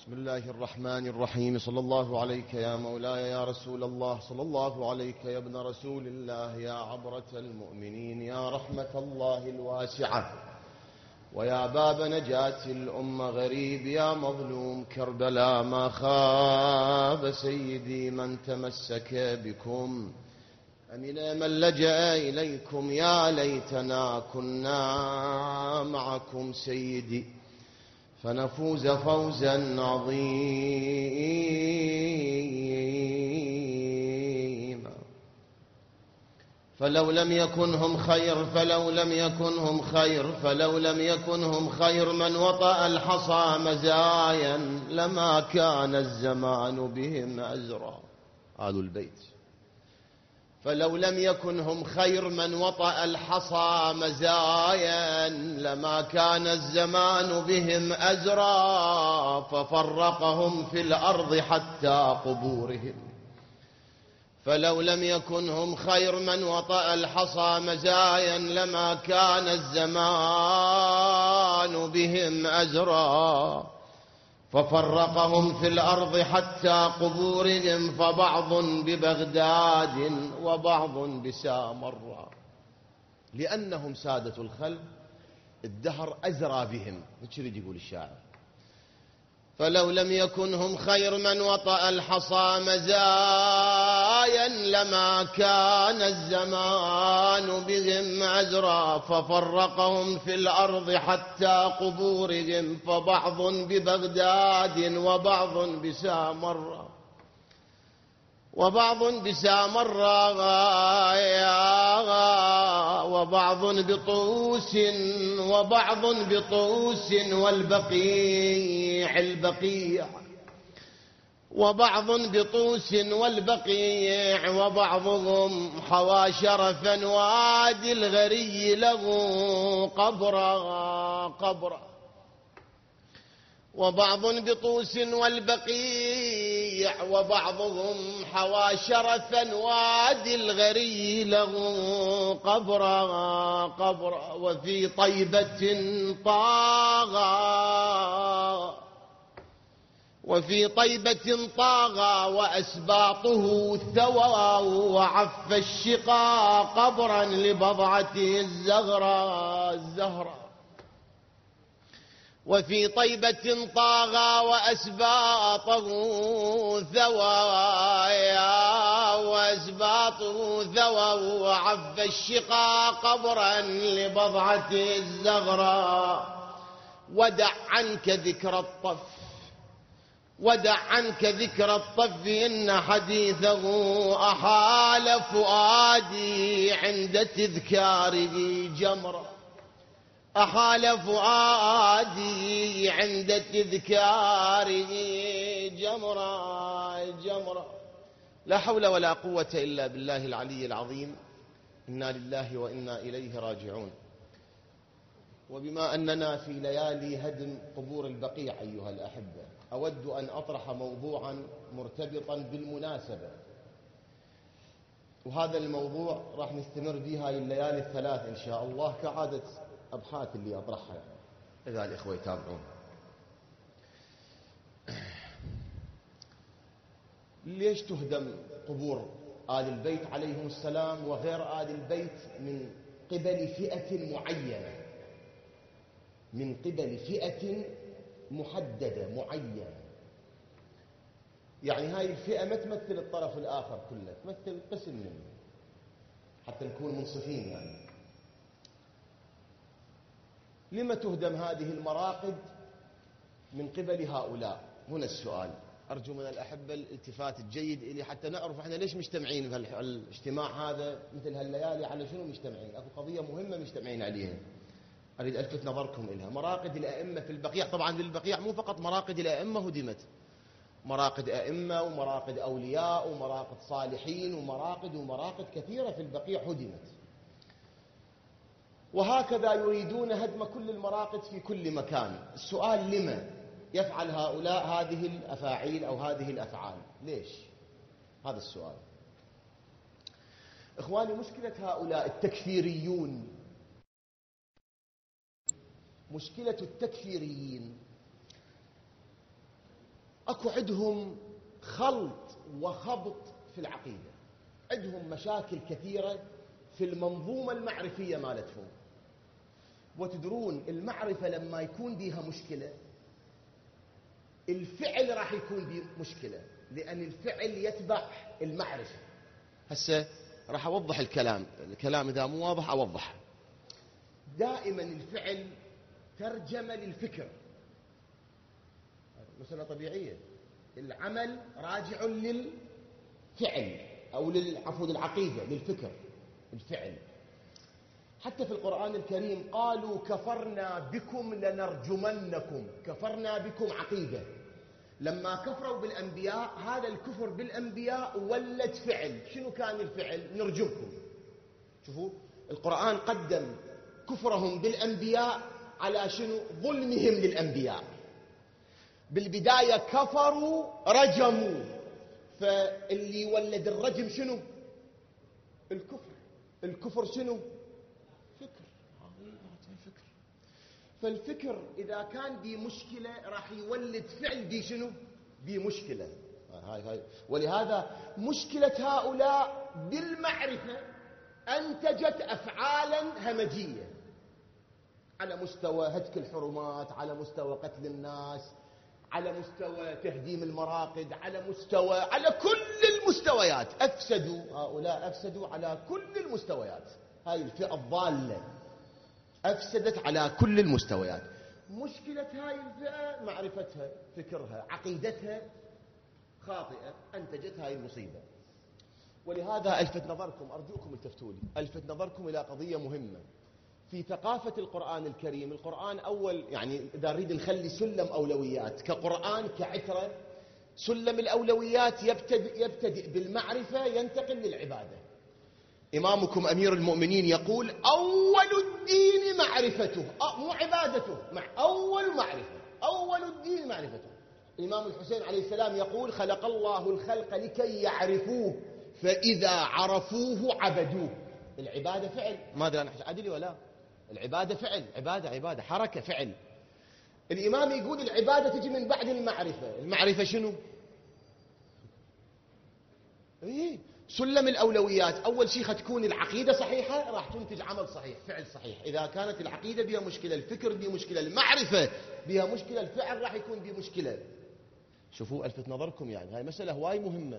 بسم الله الرحمن الرحيم. صلى الله عليك يا مولاي يا رسول الله، صلى الله عليك يا ابن رسول الله، يا عبرة المؤمنين، يا رحمة الله الواسعة، ويا باب نجاة الأمة غريب، يا مظلوم كربلاء ما خاب سيدي من تمسك بكم، أمن من لجأ إليكم، يا ليتنا كنا معكم سيدي فنفوز فوزا عظيما. فلو لم يكنهم خير، فلو لم يكنهم خير، فلو لم يكنهم خير من وطأ الحصى مزايا لما كان الزمان بهم أزرا. آل البيت. فلو لم يكنهم خير من وطأ الحصى مزايا لما كان الزمان بهم أزرا، ففرقهم في الأرض حتى قبورهم. فلو لم يكنهم خير من وطأ الحصى مزايا لما كان الزمان بهم أزرا، ففرقهم في الأرض حتى قبورهم، فبعض ببغداد وبعض بسامراء، لأنهم سادة الخلق الدهر أزرى بهم. ايش يريد يقول الشاعر؟ فلو لم يكنهم خير من وطأ الحصى مزايا لما كان الزمان بهم أزرا، ففرقهم في الأرض حتى قبورهم، فبعض ببغداد وبعض بسامراء، وبعض بسامراء، وبعض بطوس، وبعض بطوس والبقيع البقيع، وبعض بطوس والبقيع، وبعضهم حوى شرفا وادي الغري له قبرا، وبعض بطوس والبقيع، وبعضهم حوى شرفا وادي الغري له قبرا، وفي طيبة طاغى، وفي طيبة طاغى وأسباطه ثوى، وعف الشقا قبرا لبضعته الزهراء. وفي طيبة طاغى وأسباطه ثوايا، وأسباطه ثوى، وعف الشقا قبرا لبضعته الزغراء. ودع عنك ذكر الطف، ودع عنك ذكر الطف، إن حديثه أحال فؤادي عند تذكاره جمرا، أحال فؤادي عند تذكاره جمرا. لا حول ولا قوة إلا بالله العلي العظيم. إنا لله وإنا إليه راجعون. وبما أننا في ليالي هدم قبور البقيع أيها الأحبة، أود أن أطرح موضوعا مرتبطا بالمناسبة، وهذا الموضوع راح نستمر به هاي الليالي الثلاث إن شاء الله كعادة أبحاث اللي أطرحها، إذا الإخوة يتابعون. ليش تهدم قبور آل البيت عليهم السلام وغير آل البيت من قبل فئة معينة، من قبل فئة محددة معينة؟ يعني هاي الفئة ما تمثل الطرف الآخر كله، تمثل قسم منه حتى نكون منصفين. يعني لما تهدم هذه المراقد من قبل هؤلاء؟ هنا السؤال. أرجو من الأحبة الالتفات الجيد إلي حتى نعرف إحنا ليش مجتمعين في الاجتماع هذا مثل هالليالي، على شنو مجتمعين. أكو قضية مهمة مجتمعين عليها أريد ألفت نظركم إلها. مراقد الأئمة في البقيع، طبعا للبقيع مو فقط مراقد الأئمة هدمت، مراقد أئمة ومراقد أولياء ومراقد صالحين ومراقد كثيرة في البقيع هدمت، وهكذا يريدون هدم كل المراقد في كل مكان. السؤال: لما يفعل هؤلاء هذه الأفاعيل أو هذه الأفعال؟ ليش؟ هذا السؤال. إخواني، مشكلة هؤلاء التكفيريون، مشكلة التكفيريين أكو عندهم خلط وخبط في العقيدة، عندهم مشاكل كثيرة في المنظومة المعرفية مالتهم. وتدرون المعرفة لما يكون بيها مشكلة الفعل راح يكون بيه مشكلة، لأن الفعل يتبع المعرفة. هسه راح أوضح الكلام إذا مو واضح أوضح. دائما الفعل ترجمة للفكر، مسألة طبيعية. العمل راجع للفعل أو عفوا للعقيدة، للفكر، الفعل. حتى في القرآن الكريم قالوا كفرنا بكم لنرجمنكم. كفرنا بكم عقيدة. لما كفروا بالأنبياء هذا الكفر بالأنبياء ولد فعل. شنو كان الفعل؟ نرجمكم. شوفوا القرآن قدم كفرهم بالأنبياء على شنو؟ ظلمهم للأنبياء. بالبداية كفروا رجموا، فاللي يولد الرجم شنو؟ الكفر. الكفر شنو؟ فكر. فالفكر إذا كان بي مشكلة راح يولد فعل بي شنو؟ بي مشكلة. هاي. ولهذا مشكلة هؤلاء بالمعرفة أنتجت أفعالا همجية على مستوى هتك الحرمات، على مستوى قتل الناس، على مستوى تهديم المراقد، على كل المستويات. هؤلاء أفسدوا على كل المستويات. هاي الفئة الضالة أفسدت على كل المستويات. مشكلة هاي الفئة معرفتها، فكرها، عقيدتها خاطئة، أنتجت هاي المصيبة. ولهذا ألفت نظركم، أرجوكم التفتولي، ألفت نظركم إلى قضية مهمة في ثقافة القرآن الكريم. القرآن أول، يعني إذا نريد نخلي سلم أولويات كقرآن كعترة، سلم الأولويات يبتدئ بالمعرفة ينتقل للعبادة. إمامكم أمير المؤمنين يقول أول الدين معرفته، مو عبادته، أول معرفة، أول الدين معرفته. الإمام الحسين عليه السلام يقول خلق الله الخلق لكي يعرفوه فإذا عرفوه عبدوه. العبادة فعل، ما أدري أنا عدلي ولا؟ العبادة فعل، عبادة حركة فعل. الإمام يقول العبادة تجي من بعد المعرفة. المعرفة شنو؟ إيه؟ سلم الأولويات. أول شيء تكون العقيدة صحيحة راح تنتج عمل صحيح، فعل صحيح. إذا كانت العقيدة بها مشكلة، الفكر بها مشكلة، المعرفة بها مشكلة، الفعل راح يكون بها مشكلة. شوفوا ألفت نظركم، يعني هاي مسألة هواي مهمة.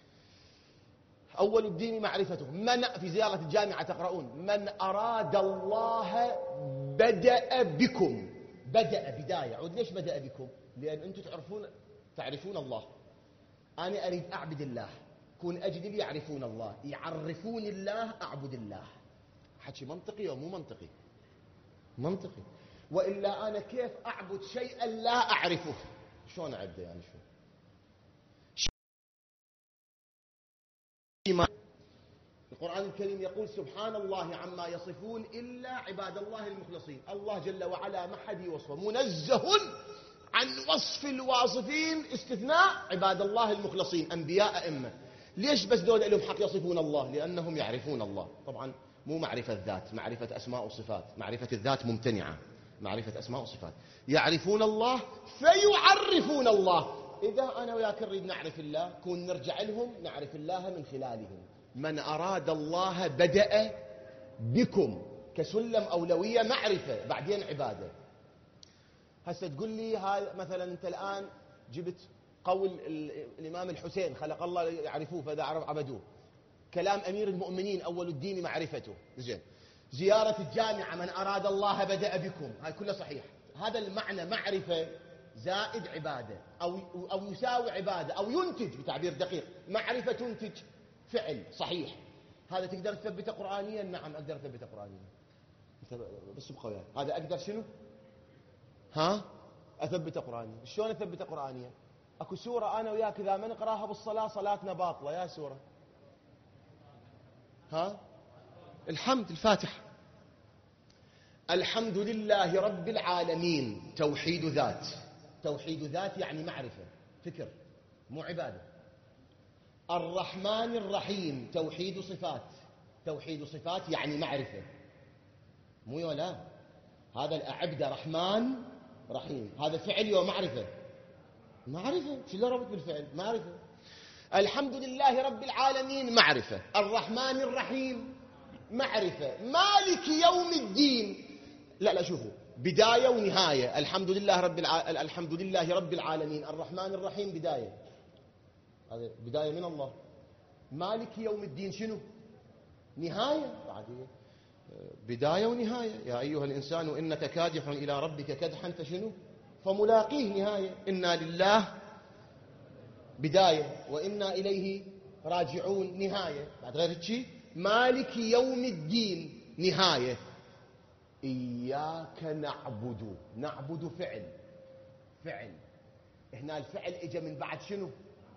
أول الدين معرفته. من في زيارة الجامعة تقرؤون من أراد الله بدأ بكم. بداية. عود ليش بدأ بكم؟ لأن أنتم تعرفون الله. أنا أريد أعبد الله، كون أجدل يعرفون الله، يعرفون الله أعبد الله. حكي منطقي أو مو منطقي؟ منطقي. وإلا أنا كيف أعبد شيئا لا أعرفه؟ شلون أعبده يعني؟ شو القرآن الكريم يقول سبحان الله عما يصفون إلا عباد الله المخلصين. الله جل وعلا ما حد يوصفه، منزه عن وصف الواصفين استثناء عباد الله المخلصين، أنبياء أئمة. ليش بس دول لهم حق يصفون الله؟ لأنهم يعرفون الله. طبعا مو معرفة ذات، معرفة أسماء وصفات. معرفة الذات ممتنعة، معرفة أسماء وصفات. يعرفون الله فيعرفون الله. إذا أنا وياك نريد نعرف الله كون نرجع لهم نعرف الله من خلالهم. من أراد الله بدأ بكم كسلم أولوية معرفة بعدين عبادة. هسه تقول لي هاي مثلا أنت الآن جبت قول الإمام الحسين خلق الله يعرفوه فإذا عرف عبدوه، كلام أمير المؤمنين أول الدين معرفته، زين. زيارة الجامعة من أراد الله بدأ بكم، هاي كلها صحيح. هذا المعنى معرفة زائد عبادة أو يساوي عبادة أو ينتج، بتعبير دقيق معرفة تنتج فعل صحيح. هذا تقدر تثبته قرآنيا؟ نعم أقدر أثبته قرآنيا. بس بقى هذا أقدر شنو؟ أثبته قرآنيا. شلون أثبته قرآنيا؟ أكو سورة أنا وياك إذا ما نقراها بالصلاة صلاتنا باطلة. يا سورة الحمد، الفاتحة. الحمد لله رب العالمين، توحيد ذات. توحيد ذات يعني معرفة، فكر، مو عبادة. الرحمن الرحيم توحيد صفات. توحيد صفات يعني معرفة، مو ولا؟ هذا الأعبد رحمن رحيم، هذا فعل ومعرفة. معرفة. شو اللي ربط بالفعل؟ معرفة. الحمد لله رب العالمين معرفة. الرحمن الرحيم معرفة. مالك يوم الدين لا شوفوا، بداية ونهاية. الحمد لله رب العالمين. الرحمن الرحيم بداية، هذا بداية من الله. مالك يوم الدين شنو؟ نهاية. بداية ونهاية. يا أيها الإنسان إنك كادح إلى ربك كدحا فشنو؟ فملاقيه. نهاية. إنا لله بداية وإنا إليه راجعون نهاية. بعد غير شيء مالك يوم الدين نهاية. إياك نعبد. نعبد فعل. هنا الفعل إجا من بعد شنو؟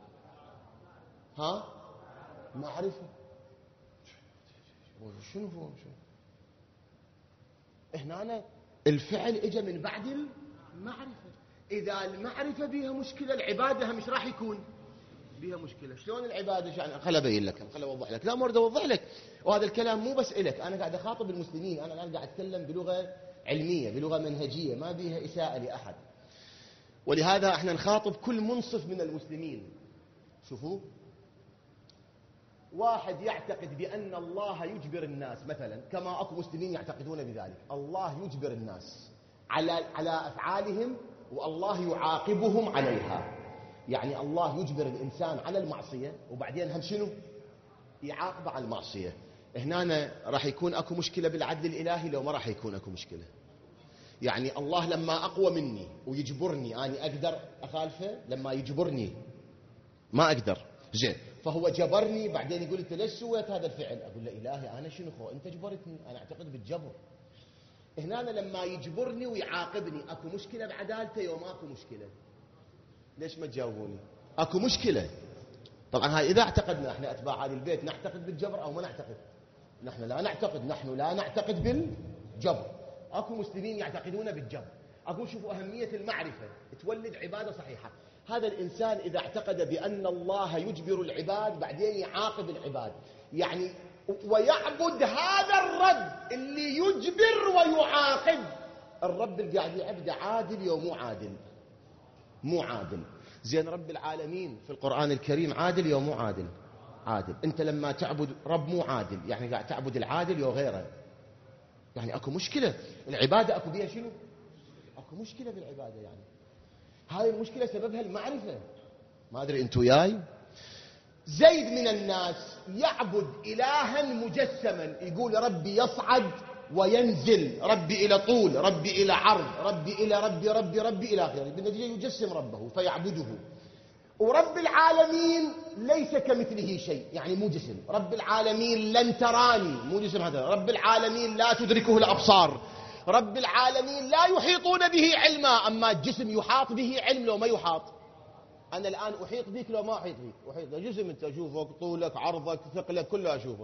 ها؟ معرفة. شنو هو؟ هنا الفعل إجا من بعد المعرفة. إذا المعرفة بها مشكلة العبادة مش راح يكون بها مشكلة. شلون العبادة؟ يعني خل أبين لك، خل أوضح لك. لا ما أريد أوضح لك، وهذا الكلام مو بس إلك، أنا قاعد أخاطب المسلمين. أنا الآن قاعد أتكلم بلغة علمية، بلغة منهجية، ما بيها إساءة لأحد. ولهذا احنا نخاطب كل منصف من المسلمين. شوفوا، واحد يعتقد بأن الله يجبر الناس مثلا، كما أكو مسلمين يعتقدون بذلك، الله يجبر الناس على أفعالهم والله يعاقبهم عليها. يعني الله يجبر الإنسان على المعصية وبعدين هم شنو؟ يعاقب على المعصية. هنا راح يكون أكو مشكلة بالعدل الإلهي لو ما راح يكون أكو مشكلة. يعني الله لما أقوى مني ويجبرني أنا أقدر أخالفه؟ لما يجبرني ما أقدر. زين، فهو جبرني بعدين يقول أنت ليش سويت هذا الفعل؟ أقول له إلهي أنا شنو خو؟ أنت جبرتني، أنا أعتقد بالجبر. هنا لما يجبرني ويعاقبني أكو مشكلة بعدالته يوم أكو مشكلة؟ ليش ما تجاوبوني؟ أكو مشكلة. طبعا هاي إذا اعتقدنا احنا أتباع هذا البيت نعتقد بالجبر أو ما نعتقد. نحن لا نعتقد بالجبر. أكو مسلمين يعتقدون بالجبر. أقول شوفوا أهمية المعرفة تولد عبادة صحيحة. هذا الإنسان إذا اعتقد بأن الله يجبر العباد بعدين يعاقب العباد، يعني ويعبد هذا الرب اللي يجبر ويعاقب. الرب اللي قاعد يعبده عادل يوم مو عادل؟ مو عادل. زين، رب العالمين في القرآن الكريم عادل يوم مو عادل؟ عادل. أنت لما تعبد رب مو عادل يعني قاعد تعبد العادل يو غيره، يعني أكو مشكلة. العبادة أكو بيها شنو؟ أكو مشكلة بالعبادة. يعني هاي المشكلة سببها المعرفة. ما أدري أنتو وياي. زيد من الناس يعبد إلها مجسما، يقول ربي يصعد وينزل، ربي إلى طول، ربي إلى عرض، ربي إلى ربي إلى آخره. بالنتيجة يجسم ربه فيعبده. ورب العالمين ليس كمثله شيء، يعني مو جسم. رب العالمين لن تراني، مو جسم هذا. رب العالمين لا تدركه الأبصار. رب العالمين لا يحيطون به علما. أما الجسم يحاط به علم لو ما يحاط. أنا الآن أحيط بك لو ما أحيط بك، أحيط جسم أنت أشوفك، طولك، عرضك، ثقلك، كله أشوفه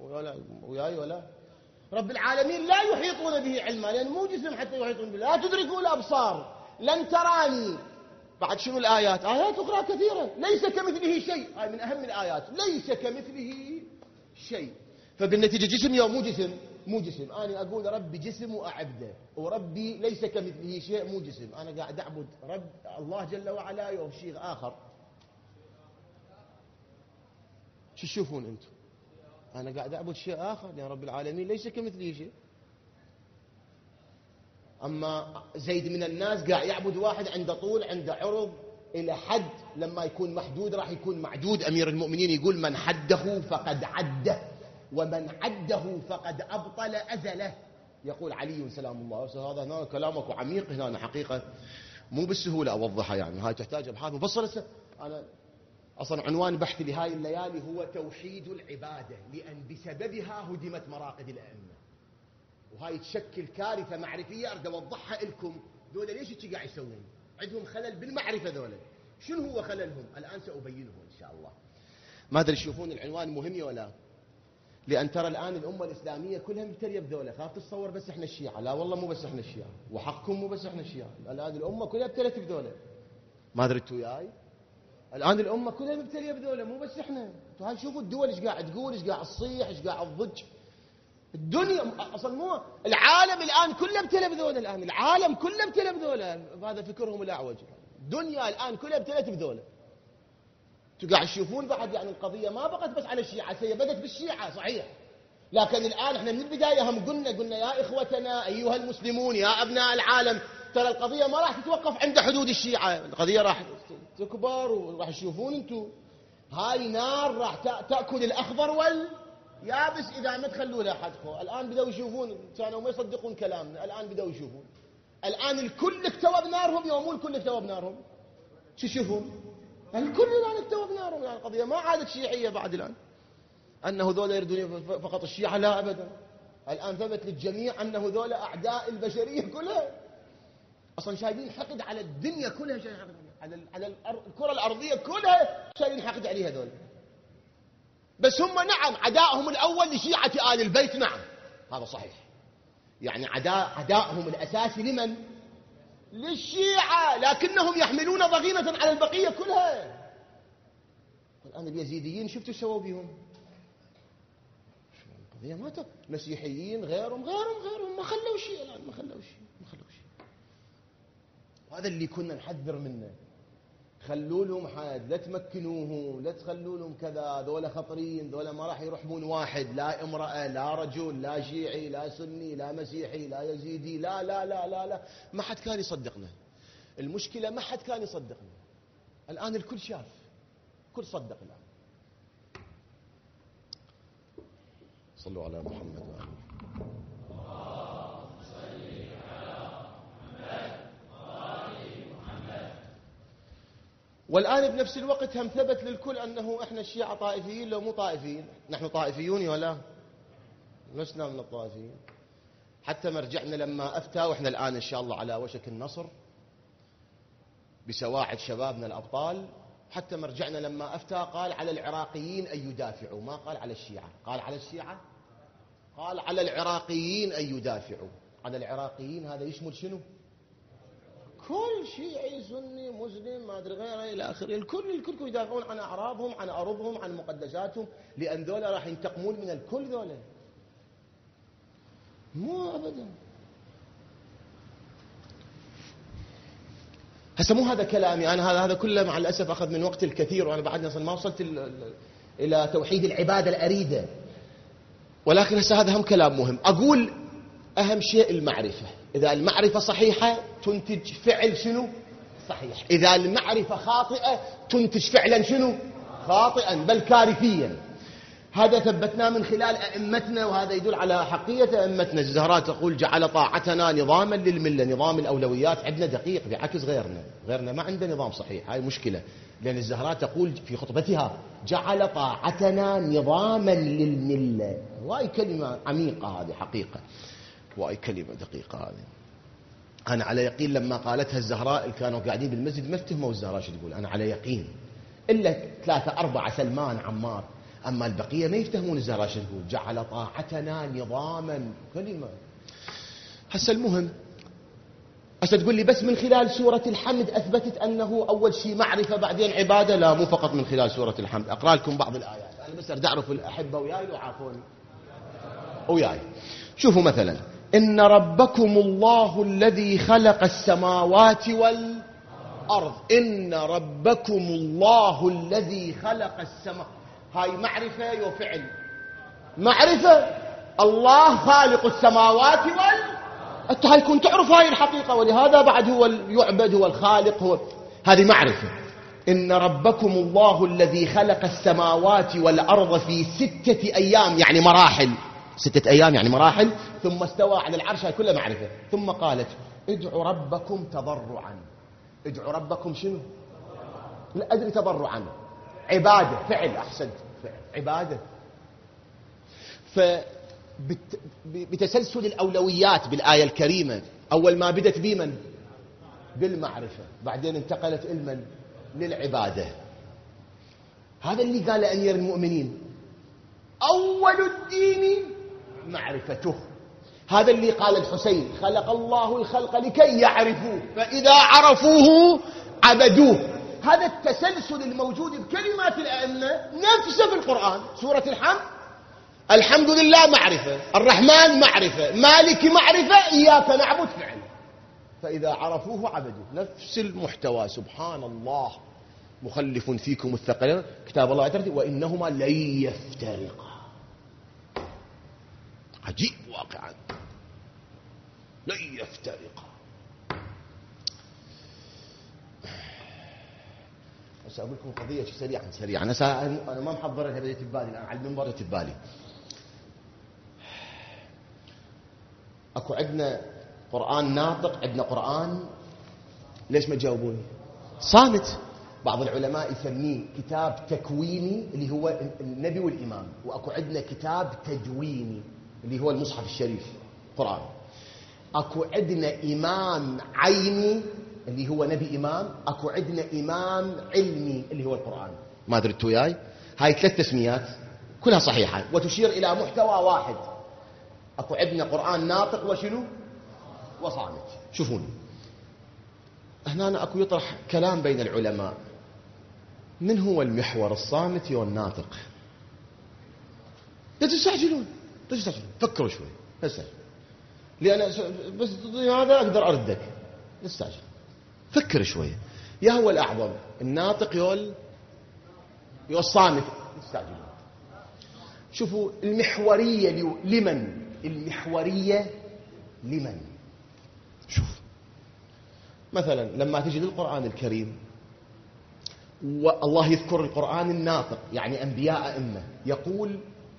وياي ولا. رب العالمين لا يحيطون به علما لأن مو جسم حتى يحيطون به. لا تدركه الأبصار، لن تراني. بعد شنو الآيات؟ آيات أخرى كثيرة. ليس كمثله شيء، هاي من أهم الآيات. ليس كمثله شيء. فبالنتيجة جسم يوم مو جسم؟ مو جسم. أنا أقول ربي جسم وأعبده، وربي ليس كمثله شيء، مو جسم. أنا قاعد أعبد رب الله جل وعلا يوم شيء آخر. شو تشوفون أنتم؟ أنا قاعد أعبد شيء آخر لأن رب العالمين ليس كمثله شيء. أما زيد من الناس قاعد يعبد واحد عنده طول، عنده عرض، إلى حد لما يكون محدود راح يكون معدود. أمير المؤمنين يقول من حده فقد عده، ومن عده فقد أبطل أزله. يقول علي سلام الله. هذا هنا كلامك عميق، هنا حقيقة مو بالسهولة أوضحها، يعني هاي تحتاج أبحاث مفصلة. أنا أصلا عنوان بحثي لهاي الليالي هو توحيد العبادة، لأن بسببها هدمت مراقد الأئمة، وهاي تشكل كارثة معرفية أريد أوضحها لكم. دولة ليش هيك قاعد يسوون؟ عندهم خلل بالمعرفة ذولا. شنو هو خللهم؟ الآن سأبينه إن شاء الله. ما أدري تشوفون العنوان مهم ولا؟ لأن ترى الآن الأمة الإسلامية كلها مبتلية بذولا. خاف تتصور بس إحنا الشيعة، لا والله مو بس إحنا الشيعة، وحقكم مو بس إحنا الشيعة. الآن الأمة كلها ابتلت بذولا. ما أدري أنتوا وياي؟ الآن الأمة كلها مبتلية بذولا، مو بس إحنا. هاي شوفوا الدول إيش قاعد تقول، إيش قاعد تصيح، إيش قاعد تضج. الدنيا أصلا مو العالم الآن كله ابتلى بذولا. الآن العالم كله ابتلى بذولا. هذا فكرهم الأعوج. الدنيا الآن كلها ابتلت بذولا. قاعد تشوفون بعد يعني القضية ما بقت بس على الشيعة، هي بدت بالشيعة صحيح، لكن الآن احنا من البداية هم قلنا يا إخوتنا أيها المسلمون يا أبناء العالم، ترى القضية ما راح تتوقف عند حدود الشيعة، القضية راح تكبر وراح تشوفون انتم هاي نار راح تأكل الأخضر واليابس إذا ما تخلوا لها حدقه. الآن بدأوا يشوفون، كانوا ما يصدقون كلامنا، الآن بدأوا يشوفون، الآن الكل اكتوى بنارهم، يوم مو الكل اكتوى بنارهم، شو يشوفون؟ الكل الآن اكتوى بنارهم، يعني القضية ما عادت شيعية بعد الآن، أنه ذولا يردون فقط الشيعة، لا أبدا، الآن ثبت للجميع أنه ذولا أعداء البشرية كلها، أصلا شايلين حقد على الدنيا كلها، شايلين حقد على الكرة الأرضية كلها، شايلين حقد عليها ذولا. بس هم نعم عدائهم الأول لشيعة آل البيت، نعم هذا صحيح، يعني عدائهم الأساسي لمن؟ للشيعة، لكنهم يحملون ضغينة على البقية كلها. والآن اليزيديين شفتوا سووا بهم؟ القضية ما مسيحيين غيرهم ما خلوا شيء، الآن ما خلوا شيء. وهذا اللي كنا نحذر منه، خلوا لهم حد، لا تمكنوهم، لا تخلوا لهم كذا، ذولا خطرين، ذولا ما راح يرحمون واحد، لا امرأة لا رجل لا شيعي لا سني لا مسيحي لا يزيدي، لا لا لا لا لا، ما حد كان يصدقنا. المشكلة ما حد كان يصدقنا، الآن الكل شاف، كل صدق. الآن صلوا على محمد وآله. والآن بنفس الوقت هم ثبت للكل أنه إحنا الشيعة طائفيين، لو مو طائفيين، نحن طائفيون ولا لسنا من الطائفيين. حتى مرجعنا لما أفتى، وإحنا الآن إن شاء الله على وشك النصر بسواعد شبابنا الأبطال، حتى مرجعنا لما أفتى قال على العراقيين أن يدافعوا، ما قال على الشيعة، قال على الشيعة، قال على العراقيين أن يدافعوا. على العراقيين هذا يشمل شنو؟ كل شيعي سني مسلم ما ادري غيره الى اخره، الكل يدافعون عن اعراضهم، عن ارضهم، عن مقدساتهم، لان ذولا راح ينتقمون من الكل، ذولا مو ابدا. هسه مو هذا كلامي انا، هذا كله مع الاسف اخذ من وقت الكثير، وانا بعدني اصلا ما وصلت الى توحيد العباده الاريده، ولكن هسه هذا هم كلام مهم. اقول اهم شيء المعرفه، إذا المعرفة صحيحة تنتج فعل شنو؟ صحيح. إذا المعرفة خاطئة تنتج فعلا شنو؟ خاطئا بل كارثيا. هذا ثبتناه من خلال أئمتنا، وهذا يدل على حقية أئمتنا. الزهراء تقول جعل طاعتنا نظاما للملة، نظام الأولويات عندنا دقيق بعكس غيرنا ما عنده نظام صحيح، هاي مشكلة. لأن الزهراء تقول في خطبتها جعل طاعتنا نظاما للملة، وهي كلمة عميقة، هذه حقيقة، وأي كلمة دقيقة هذه. أنا على يقين لما قالتها الزهراء اللي كانوا قاعدين بالمسجد ما افتهموا الزهراء شو تقول، أنا على يقين، إلا 3 4 سلمان عمار، أما البقية ما يفتهمون الزهراء شو تقول، جعل طاعتنا نظاما، كلمة. هسه المهم، هسه تقول لي بس من خلال سورة الحمد أثبتت أنه أول شيء معرفة بعدين عبادة؟ لا، مو فقط من خلال سورة الحمد. أقرأ لكم بعض الآيات، أنا بس أريد أعرف الأحبة وياي لو عافوني وياي. شوفوا مثلا، إن ربكم الله الذي خلق السماوات والأرض، إن ربكم الله الذي خلق السماوات، هاي معرفة وفعل. معرفة الله خالق السماوات أنت هيكون تعرف هاي الحقيقة، ولهذا بعد هو يعبد، هو الخالق، هو هذه معرفة. إن ربكم الله الذي خلق السماوات والأرض في 6 أيام، يعني مراحل، 6 أيام يعني مراحل، ثم استوى على العرش، هاي كلها معرفة. ثم قالت ادعوا ربكم تضرعا. ادعوا ربكم شنو؟ لا أدري، تضرعا عبادة، فعل، أحسنت، فعل عبادة. بتسلسل الأولويات بالآية الكريمة، أول ما بدت بمن؟ بالمعرفة، بعدين انتقلت المن؟ للعبادة. هذا اللي قال أمير المؤمنين أول الدين معرفته. هذا اللي قال الحسين خلق الله الخلق لكي يعرفوه، فإذا عرفوه عبدوه. هذا التسلسل الموجود بكلمات الأئمة نفسه في القرآن. سورة الحمد، الحمد لله معرفة، الرحمن معرفة، مالك معرفة، إياك نعبد فعل. فإذا عرفوه عبدوه. نفس المحتوى. سبحان الله. مخلف فيكم الثقلين كتاب الله يترتي وإنهما لن يفترقا. عجيب واقعا. لن يفترقا. بس أقول لكم قضية سريعا. أنا ما محضرها بديت ببالي الآن على المنبر بديت ببالي. أكو عندنا قرآن ناطق، عندنا قرآن ليش ما تجاوبوني صامت. بعض العلماء يسميه كتاب تكويني اللي هو النبي والإمام، وأكو عندنا كتاب تجويني اللي هو المصحف الشريف قرآن. أكو عندنا إمام عيني اللي هو نبي إمام، أكو عندنا إمام علمي اللي هو القرآن. ما أدري انتوا وياي؟ هاي 3 تسميات كلها صحيحة وتشير إلى محتوى واحد. أكو عندنا قرآن ناطق وشنو وصامت. شوفون هنا أكو يطرح كلام بين العلماء، من هو المحور، الصامت والناطق؟ لا تستعجلون فكروا شوي هسه، لأن بس هذا أقدر أردك. استعجل فكر شوي. يا هو الأعظم الناطق يول الصامت؟ استعجلون. شوفوا المحورية لمن؟ المحورية لمن؟ شوف مثلا لما تجي للقرآن الكريم والله يذكر القرآن الناطق يعني أنبياء أئمة، يقول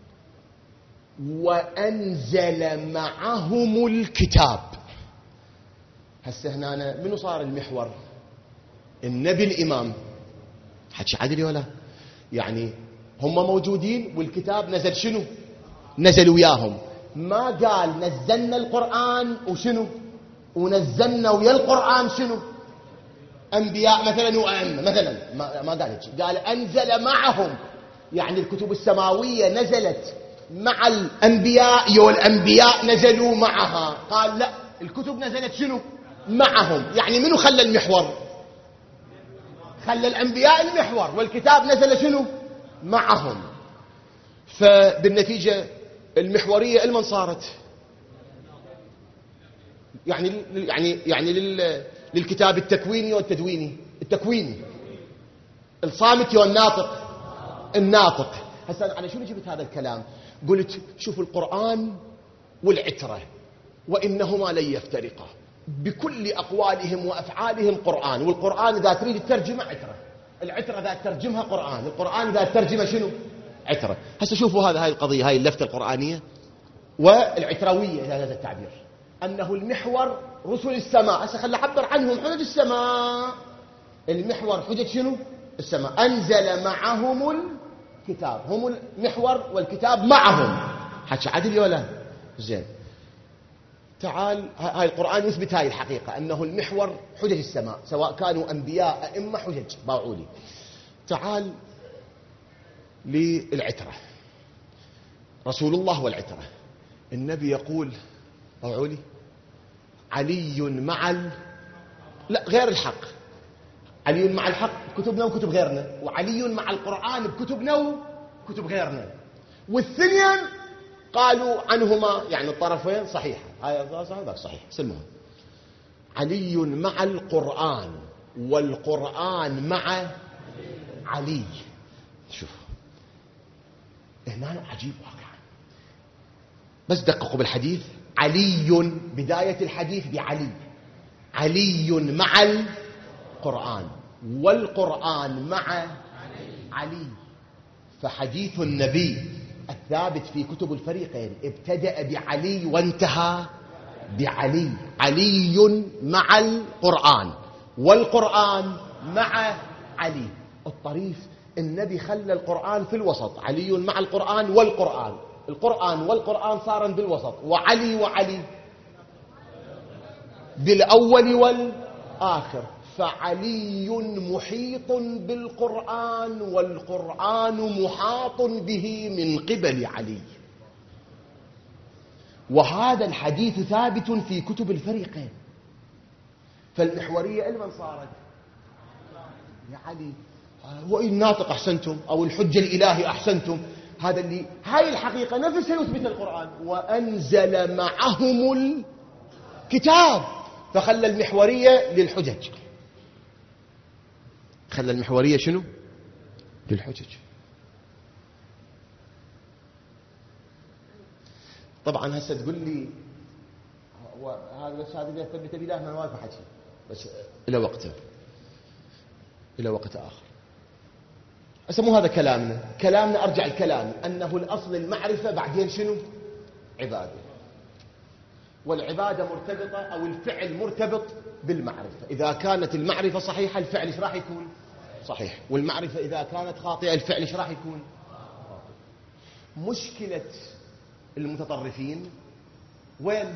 وأنزل معهم الكتاب. هسه هنا منو صار المحور؟ النبي الإمام. حكي عدل ولا؟ يعني هم موجودين والكتاب نزل شنو؟ نزل وياهم. ما قال نزلنا القرآن وشنو ونزلنا ويا القرآن شنو أنبياء مثلا وأئمة مثلا، ما قال هيك. قال أنزل معهم، يعني الكتب السماوية نزلت مع الأنبياء والأنبياء نزلوا معها. قال لا، الكتب نزلت شنو معهم. يعني منو خلى المحور؟ خلى الأنبياء المحور والكتاب نزل شنو معهم. فبالنتيجة المحورية لمن صارت؟ يعني للكتاب التكويني والتدويني. التكويني الصامت والناطق. الناطق. هسه أنا شنو جبت هذا الكلام؟ قلت شوفوا القرآن والعترة وإنهما لن يفترقا. بكل أقوالهم وأفعالهم قرآن، والقرآن إذا تريد الترجمة عترة، العترة إذا ترجمها قرآن، القرآن إذا ترجمه شنو عترة. هسه شوفوا هاي القضية، هاي اللفتة القرآنية والعتروية إذا هذا التعبير، أنه المحور رسل السماء. هسه خلي أعبر عنهم حجج السماء. المحور حجج شنو السماء. أنزل معهم الكتاب، هم المحور والكتاب معهم. حكي عدل ولا زين؟ تعال هاي القرآن يثبت هاي الحقيقة أنه المحور حجج السماء، سواء كانوا أنبياء أئمة حجج باعولي. تعال للعترة، رسول الله والعترة. النبي يقول باعولي علي مع لا غير الحق، علي مع الحق بكتبنا وكتب غيرنا، وعلي مع القرآن بكتبنا وكتب غيرنا، والثنين قالوا عنهما يعني الطرفين صحيح. هذا صحيح. سلمهم علي مع القرآن والقرآن مع علي. شوف هنا عجيب واقعا. بس دققوا بالحديث. علي بداية الحديث بعلي، علي مع القرآن والقرآن مع علي. فحديث النبي الثابت في كتب الفريقين ابتدأ بعلي وانتهى بعلي. علي مع القرآن والقرآن مع علي. الطريف النبي خلى القرآن في الوسط، علي مع القرآن والقرآن، القرآن والقرآن صارا بالوسط، وعلي وعلي بالأول والآخر. فعلي محيط بالقرآن والقرآن محاط به من قبل علي. وهذا الحديث ثابت في كتب الفريقين. فالمحورية لمن صارت؟ يا علي. وإن ناطق أحسنتم أو الحجة الإلهي أحسنتم. هذا اللي هاي الحقيقة نفسها يثبت القرآن. وأنزل معهم الكتاب فخلى المحورية للحجج. خلى المحورية شنو؟ للحجج. طبعا هسه تقول لي هذا بس هذا اللي ثبت بله ما واقف حكي، بس الى وقته، الى وقت اخر. هسه مو هذا كلامنا ارجع الكلام انه الاصل المعرفة، بعدين شنو؟ عبادة. والعبادة مرتبطة او الفعل مرتبط بالمعرفة. اذا كانت المعرفة صحيحة الفعل ايش راح يكون؟ صحيح. والمعرفة اذا كانت خاطئة الفعل ايش راح يكون؟ خاطئ. مشكلة المتطرفين وين؟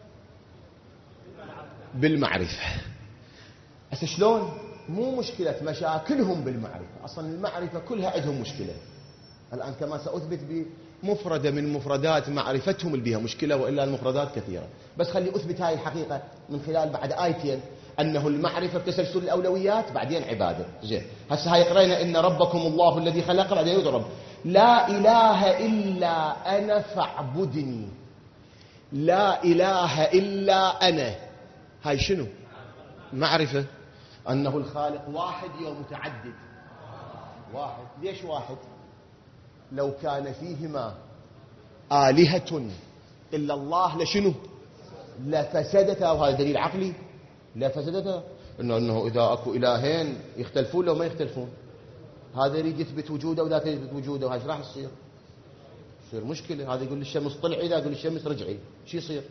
بالمعرفة. هسه شلون؟ مو مشكلة مشاكلهم بالمعرفة، أصلا المعرفة كلها عندهم مشكلة. الآن كما سأثبت بمفردة من مفردات معرفتهم اللي بها مشكلة، وإلا المفردات كثيرة. بس خلي أثبت هاي الحقيقة من خلال بعد آيتين، أنه المعرفة بتسلسل الأولويات بعدين عبادة. زين هسه هاي قرينا إن ربكم الله الذي خلق، بعدين يضرب لا إله إلا أنا فاعبدني. لا إله إلا أنا، هاي شنو؟ معرفة أنه الخالق واحد ومتعدد. واحد. ليش واحد؟ لو كان فيهما آلهة إلا الله لشنو؟ لفسدتا. وهذا دليل عقلي. لفسدتا إنه إذا أكو إلهين يختلفون لو ما يختلفون، هذا يريد يثبت وجوده وذاك يثبت وجوده، وهاي راح يصير مشكلة. هذا يقول الشمس طلعي، ذا يقول الشمس رجعي، شو يصير؟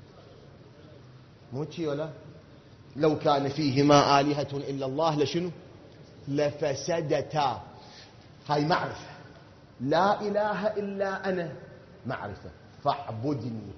مو شي ولا؟ لو كان فيهما آلهة إلا الله لشنو؟ لفسدتا. هاي معرفة. لا إله إلا أنا معرفة، فاعبدني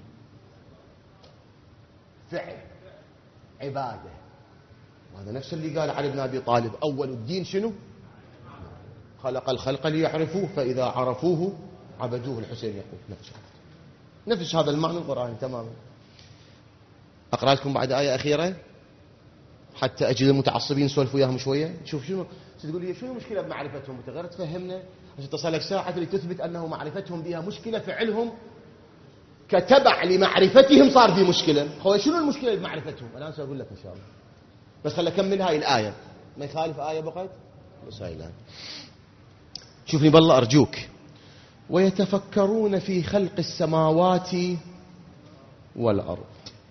فعل عبادة. وهذا نفس اللي قال علي بن أبي طالب أول الدين شنو؟ خلق الخلق ليعرفوه فإذا عرفوه عبدوه. الحسين يقول نفس هذا المعنى القرآني تماما. أقرأ لكم بعد آية أخيرة حتى أجل المتعصبين سولفوا وياهم شوية. شوف شنو تقول لي، شنو المشكلة بمعرفتهم؟ أنت غير تفهمنا عشان تصل لك ساعة اللي تثبت أنه معرفتهم بها مشكلة، فعلهم كتبع لمعرفتهم صار في مشكلة. هو شنو المشكلة بمعرفتهم؟ الآن سأقول لك إن شاء الله، بس خلي أكمل هاي الآية، ما يخالف آية بقيت بس هاي الآية. شوفني بالله أرجوك. ويتفكرون في خلق السماوات والأرض.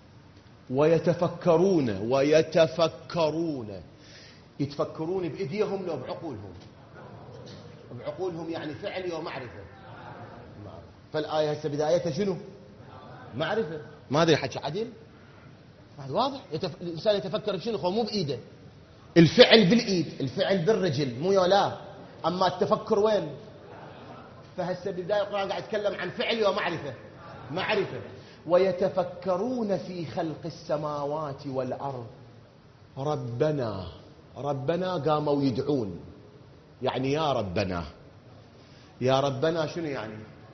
ويتفكرون يتفكرون بإيديهم لو بعقولهم؟ بعقولهم يعني فعل ومعرفة. فالآية هسه بدايتها شنو؟ معرفة. ما أدري حكي عدل؟ واضح. الإنسان يتفكر بشنو؟ هو مو بإيده. الفعل بالإيد، الفعل بالرجل، مو يولا. أما التفكر وين؟ فهسه بداية القرآن قاعد يتكلم عن فعل ومعرفة. معرفة. ويتفكرون في خلق السماوات والأرض. ربنا قاموا يدعون، يعني يا ربنا. يا ربنا شنو يعني؟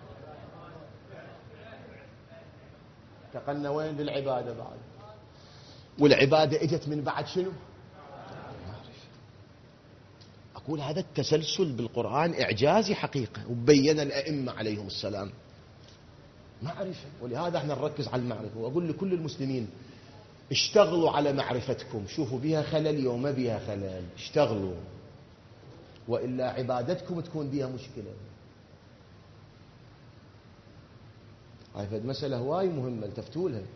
انتقلنا وين؟ للعبادة بعد. والعبادة اجت من بعد شنو؟ أقول هذا التسلسل بالقرآن إعجازي حقيقة، وبين الأئمة عليهم السلام معرفة. ولهذا احنا نركز على المعرفة، وأقول لكل المسلمين اشتغلوا على معرفتكم. شوفوا بها خلل وما بها خلل، اشتغلوا، وإلا عبادتكم تكون بها مشكلة. هاي فد مسألة هواي مهمة التفتوا لها.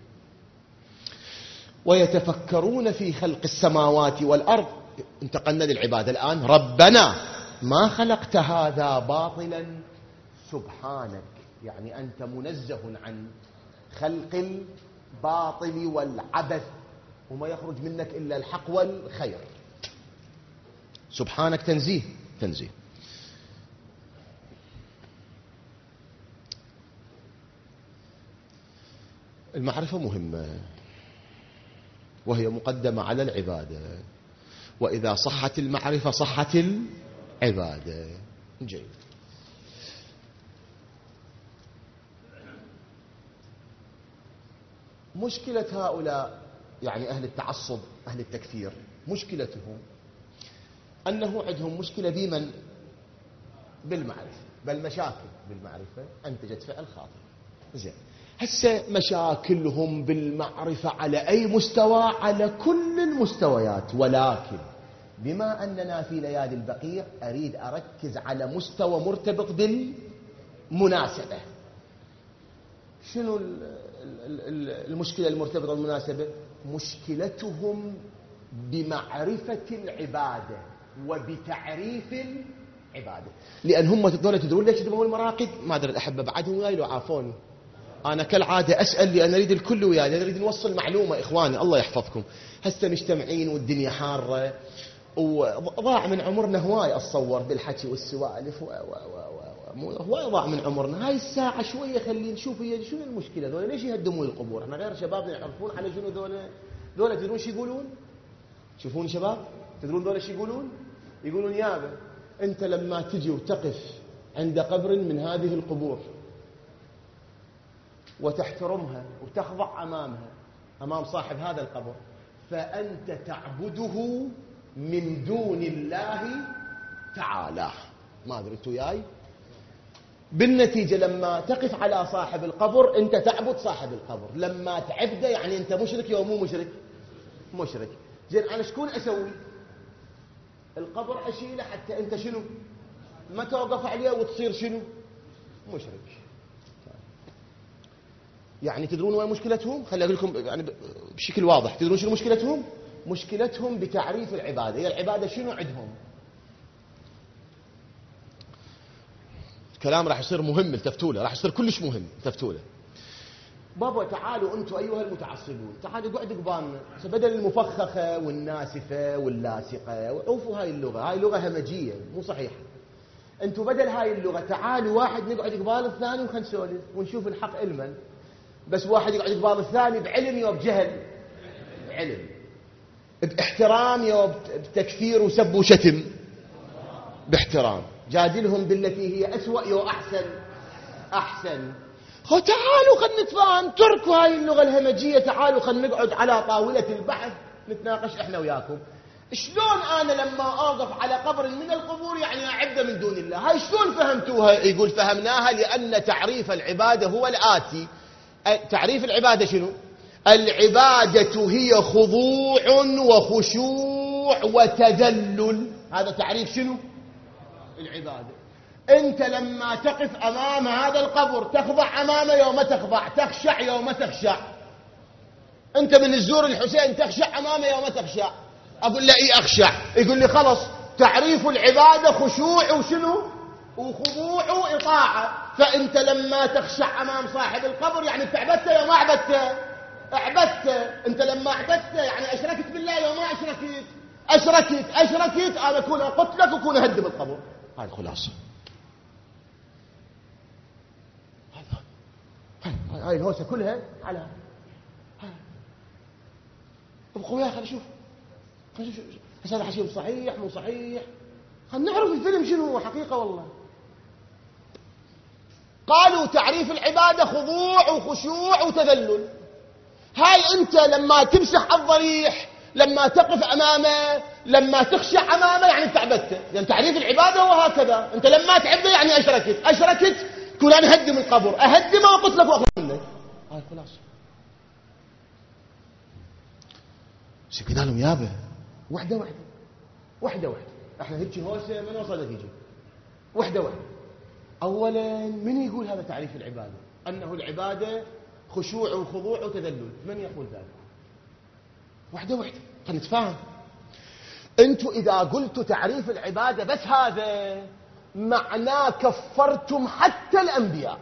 ويتفكرون في خلق السماوات والأرض. انتقلنا للعبادة الآن. ربنا ما خلقت هذا باطلا سبحانك، يعني أنت منزه عن خلق الباطل والعبث، وما يخرج منك إلا الحق والخير. سبحانك، تنزيه. المعرفة مهمة، وهي مقدمة على العبادة، وإذا صحت المعرفة صحت العبادة. جيد. مشكلة هؤلاء يعني أهل التعصب، أهل التكفير، مشكلتهم أنه عندهم مشكلة بمن؟ بالمعرفة، بل مشاكل بالمعرفة أنتجت فعل خاطئ. زين هسه مشاكلهم بالمعرفة على أي مستوى؟ على كل المستويات، ولكن بما أننا في ليالي البقيع أريد أركز على مستوى مرتبط بالمناسبة. شنو المشكلة المرتبطة بالمناسبة؟ مشكلتهم بمعرفة العبادة وبتعريف العبادة. لأن هم تدرون ليش يدرون المراقد؟ ما أدري الأحبة بعدهم وياي لو عافوني، أنا كالعادة أسأل لأن أريد الكل وياي، نريد نوصل معلومة. إخواني الله يحفظكم، هسه مجتمعين والدنيا حارة وضاع من عمرنا هواي أتصور بالحكي والسوالف هواي ضاع من عمرنا. هاي الساعة شوية خلينا نشوف هي شنو المشكلة، ذولا ليش يهدمون القبور؟ احنا غير شبابنا يعرفون على شنو ذولا تدرون شو يقولون؟ شوفون شباب، تدرون ذولا شو يقولون؟ يقولون يابا أنت لما تجي وتقف عند قبر من هذه القبور وتحترمها وتخضع أمام صاحب هذا القبر، فأنت تعبده من دون الله تعالى. ما أدري أنتوا وياي؟ بالنتيجة لما تقف على صاحب القبر أنت تعبد صاحب القبر، لما تعبده يعني أنت مشرك أو مو مشرك؟ مشرك. زين أنا شكون أسوي؟ القبر أشيله حتى أنت شنو؟ ما توقف عليه وتصير شنو؟ مشرك. يعني تدرون وين مشكلتهم؟ خلي أقول لكم يعني بشكل واضح، تدرون شنو مشكلتهم؟ مشكلتهم بتعريف العبادة. هي العبادة شنو عندهم؟ الكلام راح يصير مهم، التفتوا له، راح يصير كلش مهم، التفتوا له. بابا تعالوا أنتم أيها المتعصبون، تعالوا قعدوا قبالنا، بدل المفخخة والناسفة واللاصقة وعوفوا هاي اللغة، هاي لغة همجية مو صحيحة. أنتم بدل هاي اللغة تعالوا واحد نقعد قبال الثاني وخلنا نسولف ونشوف الحق علما. بس واحد يقعد قبال الثاني بعلم يا بجهل، بعلم باحترام يا بتكفير وسب وشتم، باحترام. جادلهم بالتي هي أسوأ يا أحسن. تعالوا خلنا نتفاهم، تركوا هاي اللغة الهمجية، تعالوا خلنا نقعد على طاولة البحث نتناقش احنا وياكم. شلون أنا لما أوقف على قبر من القبور يعني أعبد من دون الله؟ هاي شلون فهمتوها؟ يقول فهمناها لأن تعريف العبادة هو الآتي. تعريف العبادة شنو؟ العبادة هي خضوع وخشوع وتذلل. هذا تعريف شنو؟ العبادة. أنت لما تقف أمام هذا القبر تخضع أمامه يوم تخضع، تخشع يوم تخشع. أنت من الزور الحسين تخشع أمامه يوم تخشع. أقول له إيه أخشع؟ يقول لي خلص تعريف العبادة خشوع وشنو؟ وخضوع وإطاعة. فأنت لما تخشع أمام صاحب القبر يعني تعبدته يا ما عبدته؟ أعبدته. أنت لما عبدته يعني أشركت بالله يا ما أشركت. أنا أكون أقتلك وأكون أهدم القبر. هاي الخلاصة. هاي الهوسة كلها على طب خويا خلينا نشوف هسه هذا حكي صحيح مو صحيح، خلينا نعرف الفيلم شنو هو حقيقة. والله قالوا تعريف العبادة خضوع وخشوع وتذلل. هاي أنت لما تمسح الضريح، لما تقف أمامه، لما تخشع أمامه يعني تعبدته. يعني تعريف العبادة هو هكذا. أنت لما تعبده يعني أشركت كل أنا أهدم القبر، أهدمه وقتلك وأخذ منك. هاي خلاص. قلنا لهم يابا واحدة احنا هيك هوسة من وصلت هيك واحدة. أولا من يقول هذا تعريف العبادة؟ أنه العبادة خشوع وخضوع وتذلل. من يقول ذلك؟ واحدة خلينا نتفاهم. أنتوا إذا قلتوا تعريف العبادة بس هذا معناه كفرتم حتى الأنبياء.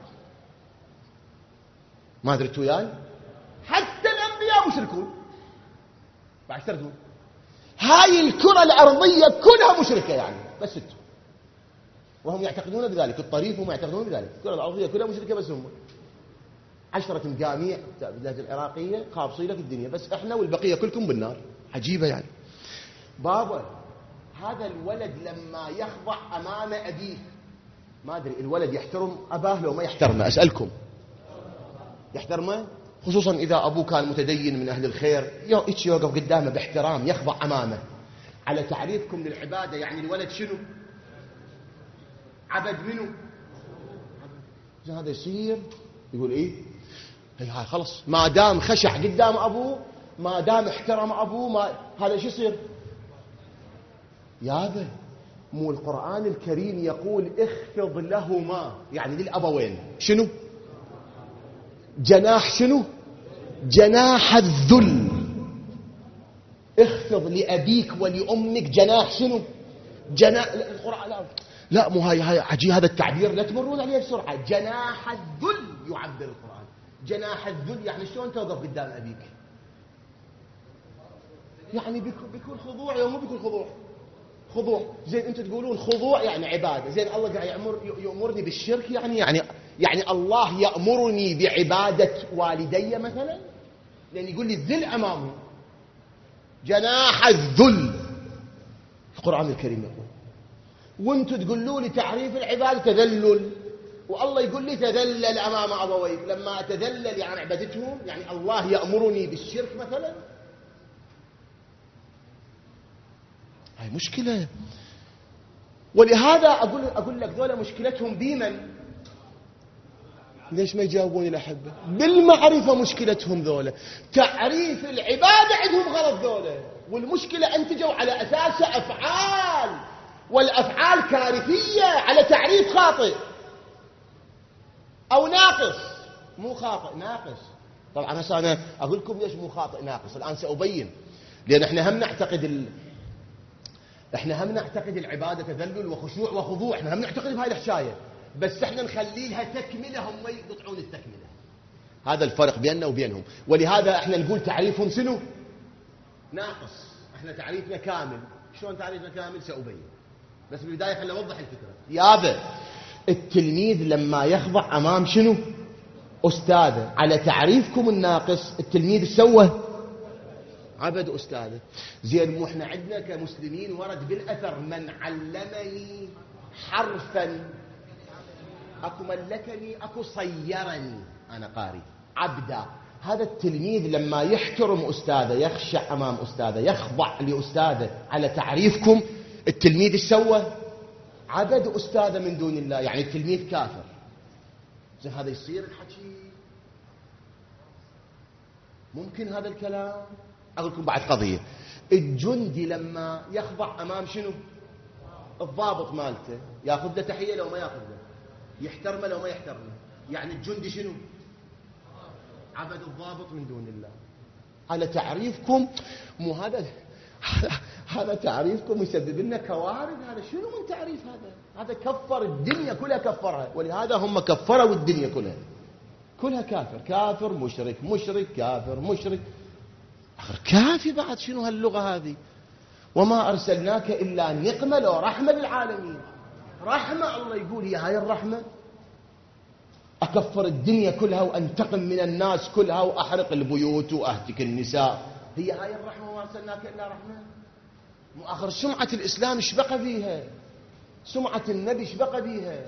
ما أدري وياي؟ حتى الأنبياء مشركون. بعد تردون هاي الكرة الأرضية كلها مشركة يعني، بس انتم وهم يعتقدون بذلك. الطريف هم يعتقدون بذلك. الكرة الأرضية كلها مشركة بس هم 10 مجاميع بالذات العراقية خابصين لك الدنيا، بس احنا والبقية كلكم بالنار. عجيبة يعني. بابا هذا الولد لما يخضع أمام أبيه، ما أدري الولد يحترم أباه لو ما يحترمه؟ أسألكم يحترمه؟ خصوصا إذا أبوه كان متدين من أهل الخير، يوقف قدامه باحترام، يخضع أمامه. على تعريفكم للعبادة يعني الولد شنو؟ عبد منه. هذا يصير يقول إيه؟ هاي خلص، ما دام خشع قدام أبوه، ما دام احترم أبوه، ما هذا شو يصير؟ يابا مو القرآن الكريم يقول اخفض لهما، يعني للأبوين شنو؟ جناح شنو؟ جناح الذل. اخفض لأبيك ولأمك جناح شنو؟ جناح القرآن لا مو هاي عجيب هذا التعبير، لا تمرون عليه بسرعة. جناح الذل يعبر القرآن. جناح الذل يعني شلون توقف قدام أبيك؟ يعني بيكون خضوع يا مو بيكون خضوع؟ خضوع. زين انتم تقولون خضوع يعني عبادة، زين الله قاعد يأمرني بالشرك، يعني الله يأمرني بعبادة والدي مثلا، لأن يقول لي الذل أمامه. جناح الذل القرآن الكريم يقول. وانتم تقولوا لي تعريف العبادة تذلل، والله يقول لي تذلل أمام أبويك. لما أتذلل يعني عبادتهم، يعني الله يأمرني بالشرك مثلا. هاي مشكلة. ولهذا أقول لك ذولا مشكلتهم بمن؟ ليش ما يجاوبوني الأحبة؟ بالمعرفة مشكلتهم ذولا. تعريف العبادة عندهم غلط ذولا، والمشكلة أنتجوا على أساس أفعال، والأفعال كارثية على تعريف خاطئ أو ناقص. مو خاطئ، ناقص. طبعا هسه أنا أقول لكم ليش مو خاطئ ناقص، الآن سأبين. لأن احنا هم نعتقد العبادة تذلل وخشوع وخضوع، احنا هم نعتقد بهاي الحشاية، بس احنا نخلي لها تكملة، هم يقطعون التكملة. هذا الفرق بيننا وبينهم. ولهذا احنا نقول تعريفهم شنو؟ ناقص. احنا تعريفنا كامل. شلون تعريفنا كامل؟ سأبين، بس بالبداية خلينا نوضح الفكرة. يابا التلميذ لما يخضع امام شنو؟ أستاذه. على تعريفكم الناقص التلميذ سوى عبد أستاذه. زين مو احنا عندنا كمسلمين ورد بالأثر من علمني حرفا أكو ملكني أكو صيرني، أنا قاري عبدا. هذا التلميذ لما يحترم أستاذه، يخشع أمام أستاذه، يخضع لأستاذه، على تعريفكم التلميذ سوى عبد أستاذه من دون الله، يعني التلميذ كافر. زين هذا يصير الحكي؟ ممكن هذا الكلام؟ أقول لكم بعد قضية. الجندي لما يخضع أمام شنو؟ الضابط مالته، ياخذ له تحية لو ما ياخذ له، يحترمه لو ما يحترمه، يعني الجندي شنو؟ عبد الضابط من دون الله. على تعريفكم مو هذا تعريفكم يسبب لنا كوارث. هذا شنو من تعريف هذا كفر الدنيا كلها، كفرها. ولهذا هم كفروا الدنيا كلها كافر مشرك كافر مشرك. كافي بعد شنو هاللغة هذه؟ وما أرسلناك إلا نقمة ورحمة للعالمين. رحمة، الله يقول يا هاي الرحمة أكفر الدنيا كلها وأنتقم من الناس كلها وأحرق البيوت وأهتك النساء، هي هاي الرحمة؟ وما أرسلناك إلا رحمة. وآخر سمعة الإسلام إيش بقى بيها؟ سمعة النبي إيش بقى بيها؟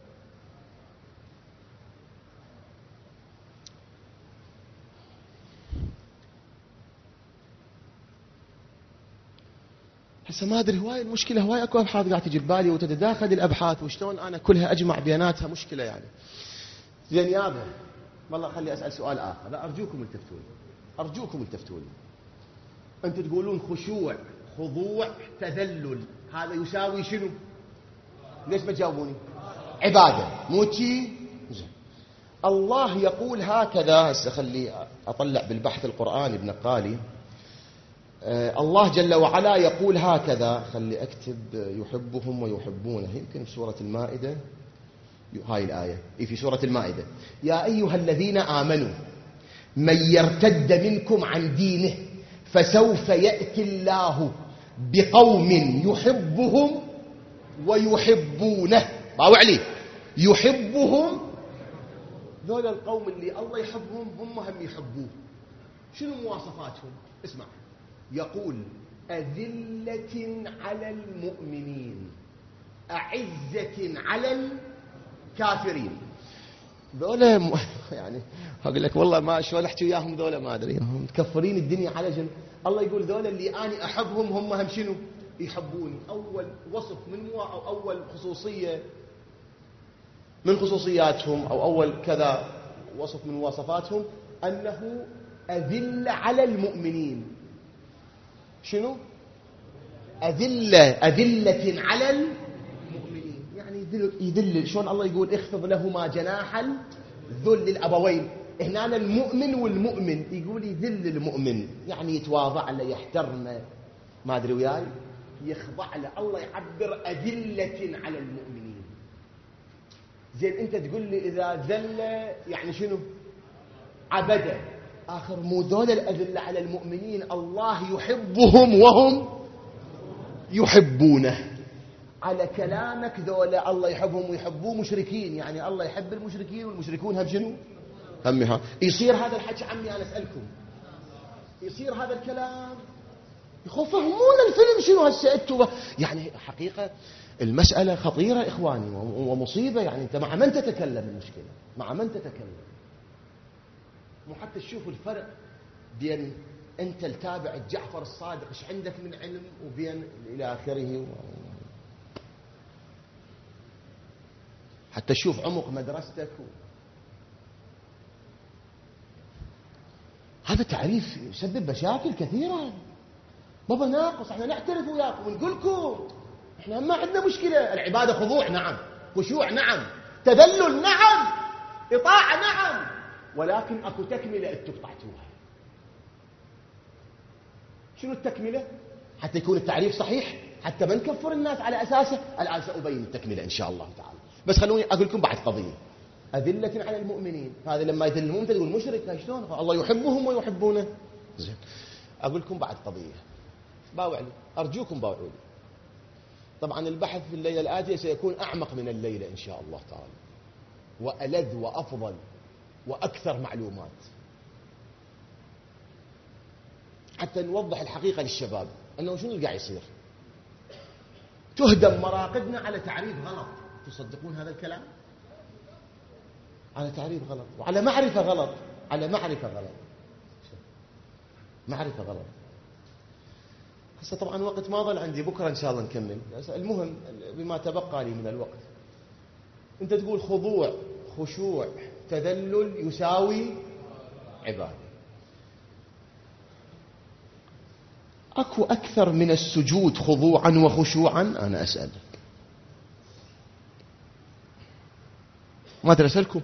هسه ما ادري هواي المشكله، هواي اكو ابحاث قاعد تجي ببالي وتتداخل الابحاث، وشلون انا كلها اجمع بياناتها مشكله يعني. زين يابا والله خلي اسال سؤال اخر. لا ارجوكم التفتوني. انتم تقولون خشوع خضوع تذلل، هذا يساوي شنو؟ ليش ما تجاوبوني؟ عباده مو شي. الله يقول هكذا. هسه خلي اطلع بالبحث القراني بنقالي. الله جل وعلا يقول هكذا. خلي أكتب يحبهم ويحبونه، يمكن في سورة المائدة هاي الآية، في سورة المائدة: يا أيها الذين آمنوا من يرتد منكم عن دينه فسوف يأتي الله بقوم يحبهم ويحبونه. باو عليه يحبهم. ذول القوم اللي الله يحبهم هم يحبوه. شنو مواصفاتهم؟ اسمع، يقول أذلة على المؤمنين أعزة على الكافرين. ذولا يعني أقول لك والله ما شلون أحكي وياهم، ذولا ما أدري، هم مكفرين الدنيا على جنب. الله يقول ذولا اللي أنا أحبهم هم شنو؟ يحبوني. أول وصف أو أول خصوصية من خصوصياتهم، أو أول كذا وصف من مواصفاتهم أنه أذل على المؤمنين. شنو؟ أذلة على المؤمنين، يعني يذل. شلون الله يقول اخفض لهما جناح الذل للأبوين، هنا المؤمن والمؤمن يقول يذل المؤمن، يعني يتواضع له، يحترمه، ما أدري وياي، يخضع له. الله يعبر أذلة على المؤمنين. زين أنت تقول لي إذا ذل يعني شنو؟ عبده. آخر مو ذول الأذلة على المؤمنين، الله يحبهم وهم يحبونه. على كلامك ذولا الله يحبهم ويحبوه مشركين، يعني الله يحب المشركين والمشركون هم شنو؟ همها. يصير هذا الحكي عمي أنا أسألكم، يصير هذا الكلام؟ يخوف فهمونا الفيلم شنو هسه. يعني حقيقة المسألة خطيرة إخواني ومصيبة. يعني أنت مع من تتكلم؟ المشكلة مع من تتكلم؟ مو حتى تشوف الفرق بين أنت التابع جعفر الصادق إيش عندك من علم وبين إلى آخره، حتى تشوف عمق مدرستك هذا تعريف يسبب مشاكل كثيرة. بابا ناقص، احنا نعترف وياكم ونقول لكم احنا ما عندنا مشكلة. العبادة خضوع نعم، خشوع نعم، تذلل نعم، إطاعة نعم، ولكن اكو تكملة انتم قطعتوها. شنو التكملة؟ حتى يكون التعريف صحيح، حتى ما نكفر الناس على أساسه. الآن سأبين التكملة إن شاء الله تعالى، بس خلوني أقول لكم بعد قضية. أذلة على المؤمنين، هذا لما يذل المؤمن تقول مشرك، شلون الله يحبهم ويحبونه. زين أقول لكم بعد قضية، باوع لي أرجوكم باوعوا لي. طبعا البحث في الليلة الآتية سيكون أعمق من الليلة إن شاء الله تعالى، وألذ وأفضل وأكثر معلومات، حتى نوضح الحقيقة للشباب أنه شنو اللي قاعد يصير. تهدم مراقدنا على تعريف غلط. تصدقون هذا الكلام؟ على تعريف غلط وعلى معرفة غلط، على معرفة غلط، معرفة غلط. هسه طبعا وقت ما ظل عندي، بكرة إن شاء الله نكمل. المهم بما تبقى لي من الوقت، أنت تقول خضوع خشوع تذلل يساوي عبادة. أكو أكثر من السجود خضوعا وخشوعا؟ أنا أسأل، ما أدري أسألكم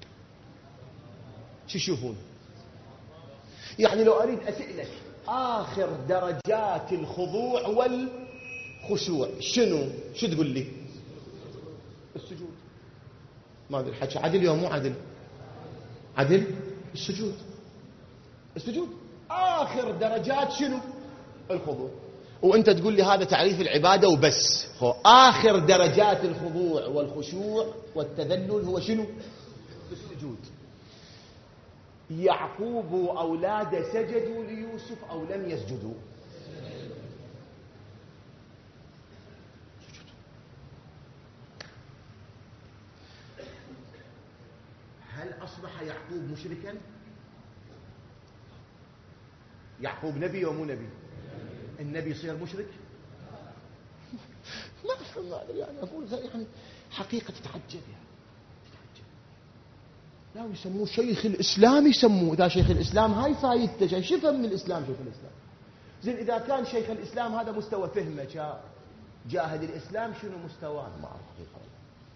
شو تشوفون؟ يعني لو أريد أسألك آخر درجات الخضوع والخشوع شنو؟ شو تقول لي؟ السجود. ما أدري حكي عدل يوم مو عدل؟ عدل السجود. السجود آخر درجات شنو؟ الخضوع. وانت تقول لي هذا تعريف العبادة وبس. آخر درجات الخضوع والخشوع والتذلل هو شنو؟ السجود. يعقوب وأولاده سجدوا ليوسف أو لم يسجدوا؟ هل أصبح يعقوب مشركا؟ يعقوب نبي ومو نبي؟ النبي يصير مشرك؟ ما أدري يعني أقول يعني حقيقة تتعجب يعني تتعجب. لا يسموه شيخ الإسلام، يسموه إذا شيخ الإسلام هاي فايدته شو فهم من الإسلام شيخ الإسلام؟ زين إذا كان شيخ الإسلام هذا مستوى فهمه جاهد الإسلام شنو مستواه؟ ما أعرف حقيقة.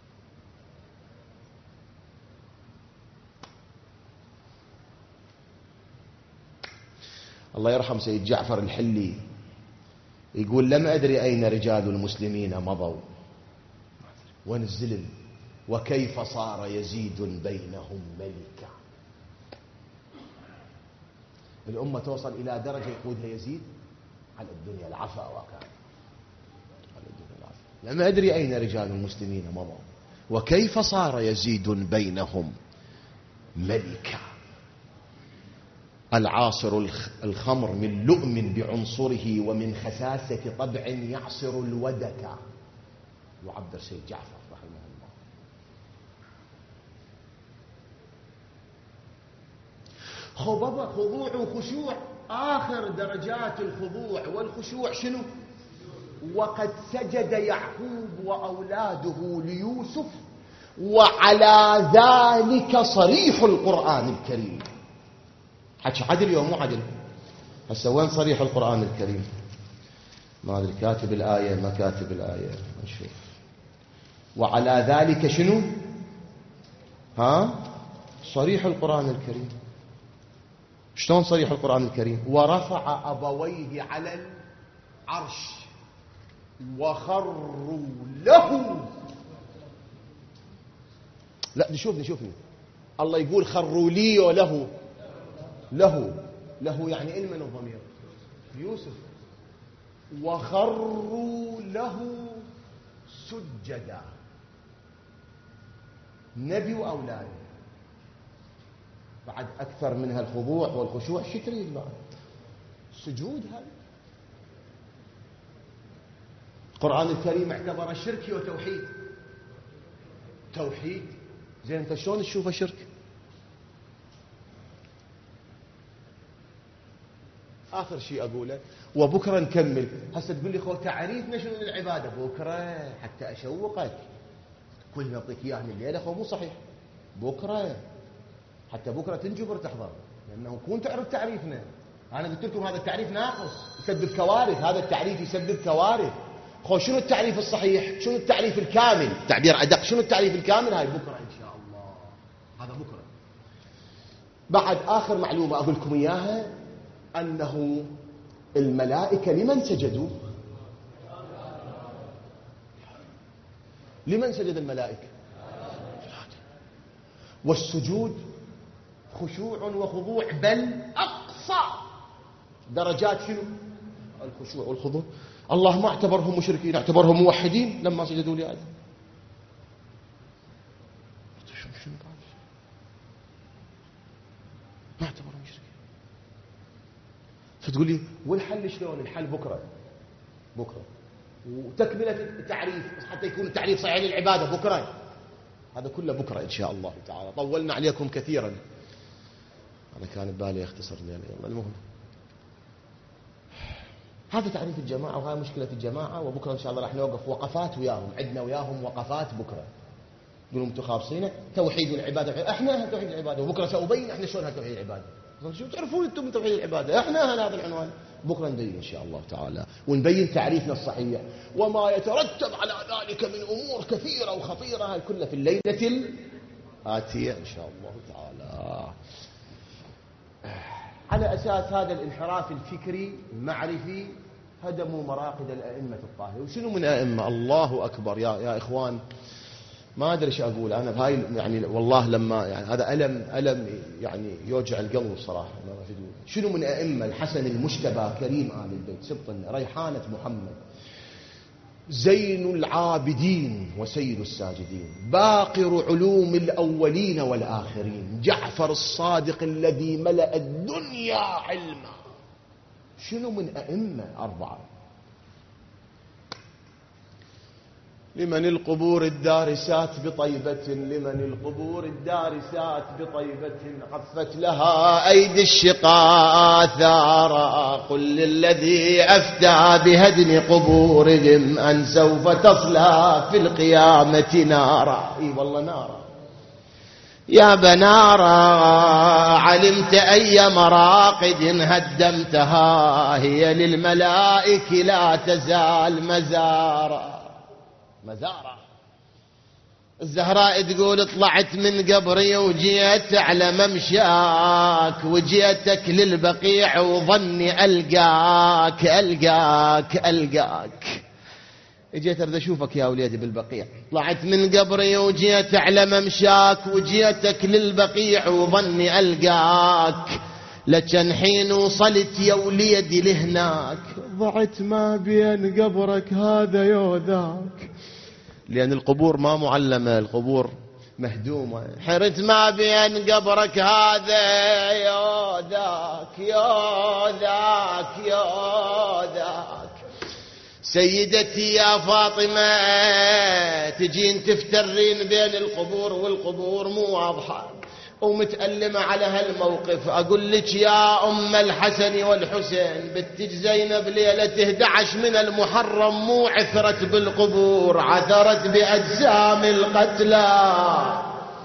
الله يرحم سيد جعفر الحلي يقول لم أدري أين رجال المسلمين مضوا، وين الزلل، وكيف صار يزيد بينهم ملكا. الأمة توصل إلى درجة يقودها يزيد على الدنيا العفا وكان على الدنيا العفا. لم أدري أين رجال المسلمين مضوا وكيف صار يزيد بينهم ملكا. العاصر الخمر من لؤم بعنصره ومن خساسة طبع يعصر الودك، يعبر سيد جعفر رحمه الله. خضوع وخشوع آخر درجات الخضوع والخشوع شنو؟ وقد سجد يعقوب وأولاده ليوسف وعلى ذلك صريح القرآن الكريم. حكي عدل يوم مو عدل؟ هسه وين صريح القرآن الكريم؟ ما أدري كاتب الآية ما كاتب الآية، نشوف. وعلى ذلك شنو؟ صريح القرآن الكريم. شلون صريح القرآن الكريم؟ ورفع أبويه على العرش وخروا له. لا نشوفني الله يقول خروا لي وله له يعني من الضمير يوسف. وخروا له سجدا. نبي وأولاده بعد أكثر منها الخضوع والخشوع. شو تريد بعد؟ سجود. هذا القرآن الكريم اعتبر شركي وتوحيد. توحيد. زين انت شلون تشوفه شرك؟ آخر شيء أقوله وبكرة نكمل. هسه تقول لي تعريفنا شنو للعبادة بكرة حتى أشوقك. كل نعطيك إياه من الليلة مو صحيح. بكرة حتى بكرة تنجبر تحضر، لأنه كون تعرف تعريفنا. أنا قلت لكم هذا التعريف ناقص يسبب كوارث. هذا التعريف يسبب كوارث. شنو التعريف الصحيح؟ شنو التعريف الكامل؟ تعبير أدق. شنو التعريف الكامل؟ هاي بكرة إن شاء الله. هذا بكرة. بعد آخر معلومة أقول لكم إياها، أنه الملائكة لمن سجدوا؟ لمن سجد الملائكة؟ والسجود خشوع وخضوع، بل أقصى درجات شنو؟ الخشوع والخضوع. الله ما اعتبرهم مشركين، اعتبرهم موحدين لما سجدوا لآدم. ما اعتبرهم مشركين. فتقول لي والحل شلون؟ الحل بكرة. وتكملة التعريف حتى يكون التعريف صحيح للعبادة بكرة. هذا كله بكرة إن شاء الله تعالى. طولنا عليكم كثيرا. أنا كان ببالي أختصر لي. المهم هذا تعريف الجماعة وهذا مشكلة الجماعة. وبكرة إن شاء الله راح نوقف وقفات وياهم. عندنا وياهم وقفات بكرة. يقولون انتم خابصين توحيد العبادة. احنا توحيد العبادة. وبكرة سأبين احنا شلون توحيد العبادة. شو تعرفون انتم من توحيد العبادة؟ احنا هذا العنوان. بكرة نبين إن شاء الله تعالى ونبين تعريفنا الصحيح وما يترتب على ذلك من أمور كثيرة وخطيرة. هاي كلها في الليلة الآتية إن شاء الله تعالى. على أساس هذا الانحراف الفكري المعرفي هدموا مراقد الأئمة الطاهرة. وشنو من أئمة؟ الله أكبر يا إخوان. ما أدري ايش أقول أنا بهاي يعني والله لما يعني هذا ألم يعني يوجع القلب صراحة. شنو من أئمة؟ الحسن المجتبى كريم آل البيت سبط ريحانة محمد زين العابدين وسيد الساجدين باقر علوم الأولين والآخرين جعفر الصادق الذي ملأ الدنيا علما. شنو من أئمة؟ 4. لمن القبور الدارسات بطيبة، لمن القبور الدارسات بطيبة عفت لها أيدي الشقاء آثارا. قل للذي أفتى بهدم قبورهم أن سوف تصلى في القيامة نارا. إي والله نارا. يا بنارا علمت أي مراقد هدمتها هي للملائك لا تزال مزارا. الزهراء تقول طلعت من قبري وجيت على ممشاك وجيتك للبقيع وظني ألقاك اجيت اريد اشوفك يا وليدي بالبقيع. طلعت من قبري وجيت على ممشاك وجيتك للبقيع وظني ألقاك لكن حين وصلت يا وليدي لهناك ضعت ما بين قبرك هذا يوذاك. لأن القبور ما معلمة، القبور مهدومة. حرت ما بين قبرك هذا يوذاك. سيدتي يا فاطمة تجين تفترين بين القبور والقبور مو واضحة. ومتألمة على هالموقف. أقول لك يا أم الحسن والحسين، بنتك زينب ليلة 11 من المحرم مو عثرت بالقبور، عثرت بأجسام القتلى.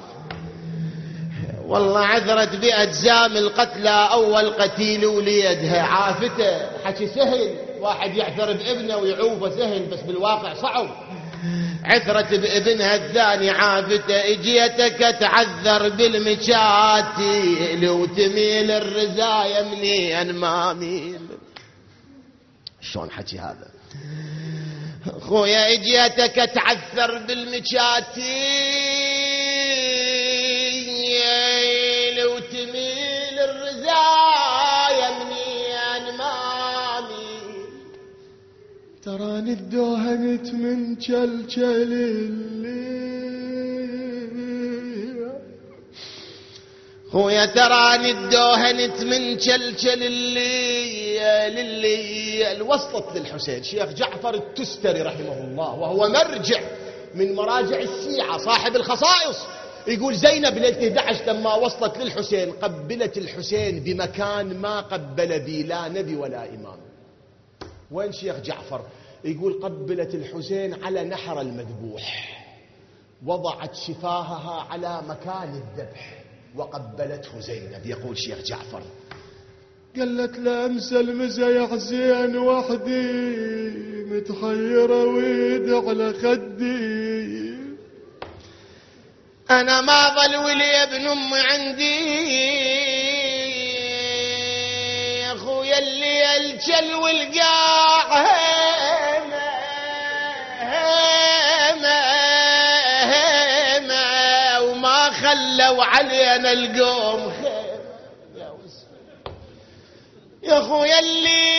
والله عثرت بأجسام القتلى. أول قتيل وليدها عافته. حكي سهل، واحد يعثر بابنه ويعوفه سهل، بس بالواقع صعب. عثرت بابنها الثاني عافته. اجيتك تعذر بالمشاتي وتميل الرزايا منين ما ميل. شلون حكي هذا؟ خويا اجيتك تعثر بالمشاتي وتميل الرزايا منين ما ميل. تراني ادوهنت من جلجل الليل. خويا تراني ادوهنت من جلجل الليل. وصلت للحسين. شيخ جعفر التستري رحمه الله وهو مرجع من مراجع الشيعة صاحب الخصائص، يقول زينب ليلة 11 لما وصلت للحسين قبلت الحسين بمكان ما قبل بي لا نبي ولا إمام. وين شيخ جعفر؟ يقول قبلت الحسين على نحر المذبوح، وضعت شفاهها على مكان الذبح وقبلته زينب. يقول شيخ جعفر قالت لا امسى المزا يا حسين وحدي متحيرة ويد على خدي. أنا ما ظل ولي ابن أمي عندي يا أخويا اللي الجل والقاع هيمة هيمة هيمة وما خلوا علينا القوم خيمة. يا أخويا اللي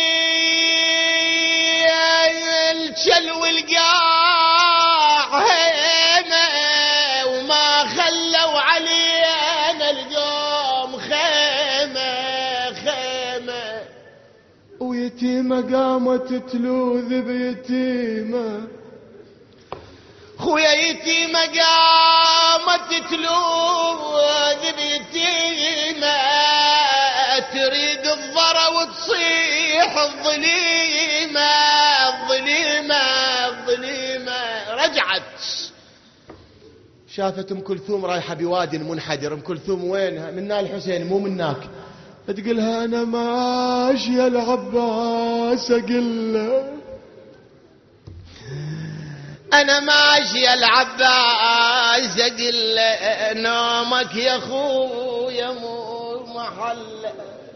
الجل والقاع هيمة وما خلوا علينا القوم خيمة خيمة. ويتيمة قامت تلوذ بيتيمة. خويا يتيمة قامت تلوذ بيتيمة تريد الضرى وتصيح الظليمة الظليمة الظليمة. رجعت شافت ام كلثوم رايحه بوادي منحدر. ام كلثوم وينها؟ منا الحسين مو مناك. تقولها انا ماشيه العباس اقله انا ماشي العباس اقله نومك يا خويا مو محل.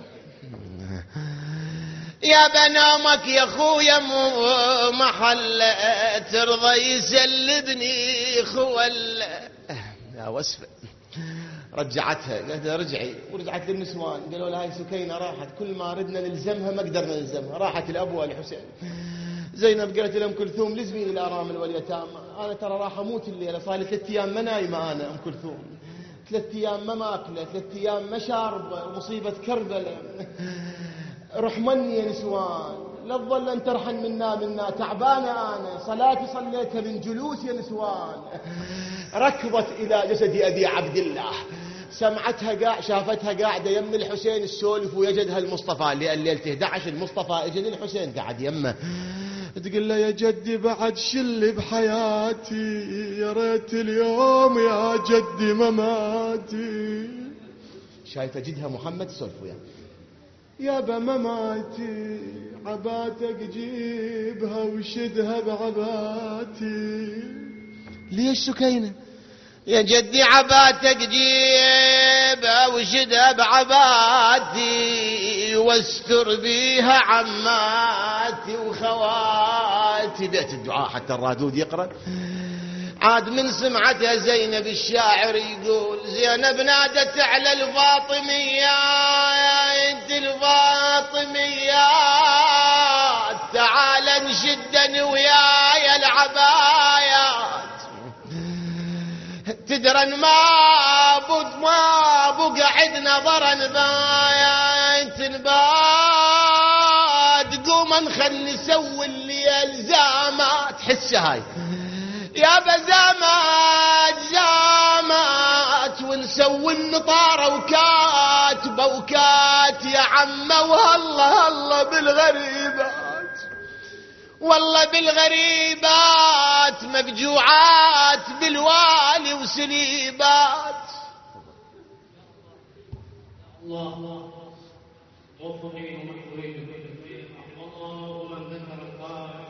يا بنامك يا خويا مو محل ترضى يسلبني خوال. يا وسفة. رجعتها قالت رجعي، ورجعت للنسوان قالوا لها هاي سكينة راحت، كل ما ردنا نلزمها ما قدرنا نلزمها. راحت الأبوة الحسين. زينب قالت لأم كلثوم لزميني الأرامل واليتامى، أنا ترى راح أموت الليلة، صار لي 3 أيام ما نايمة أنا. أم كلثوم 3 أيام ما ماكلة، 3 أيام ما شاربة، مصيبة كربلة. رحمني يا نسوان، لا تظل أن ترحن منا تعبانة أنا، صلاتي صليتها من جلوس يا نسوان. ركضت إلى جسد أبي عبد الله، سمعتها شافتها قاعدة يم الحسين السولف ويجدها المصطفى، لأن ليلة 11 المصطفى اجى للحسين قاعد يمه. تقول له يا جدي بعد شل بحياتي، يا ريت اليوم يا جدي مماتي. شايفة جدها محمد سولف وياه يابا مماتي، عباتك جيبها وشدها بعباتي. ليش سكينة؟ يا جدي عباتك جيبها وشدها بعباتي، واستر بيها عماتي وخواتي. بيت الدعاء حتى الرادود يقرأ. عاد من سمعتها زينب الشاعر يقول زينب نادت على الفاطميات، انت الفاطميات تعال نشدن وياي العبايات. تدرن ما بقى عدنا ضرن بايات نبات، قوم نخل نسوي اللي الزامات. حسها هاي يا بزامات زامات ونسوي النطار بكات يا عمه، والله الله بالغريبات، والله بالغريبات مفجوعات بالوالي وسليبات. الله موفقين ومحفورين بالتوفيق. الله من ذكر القائل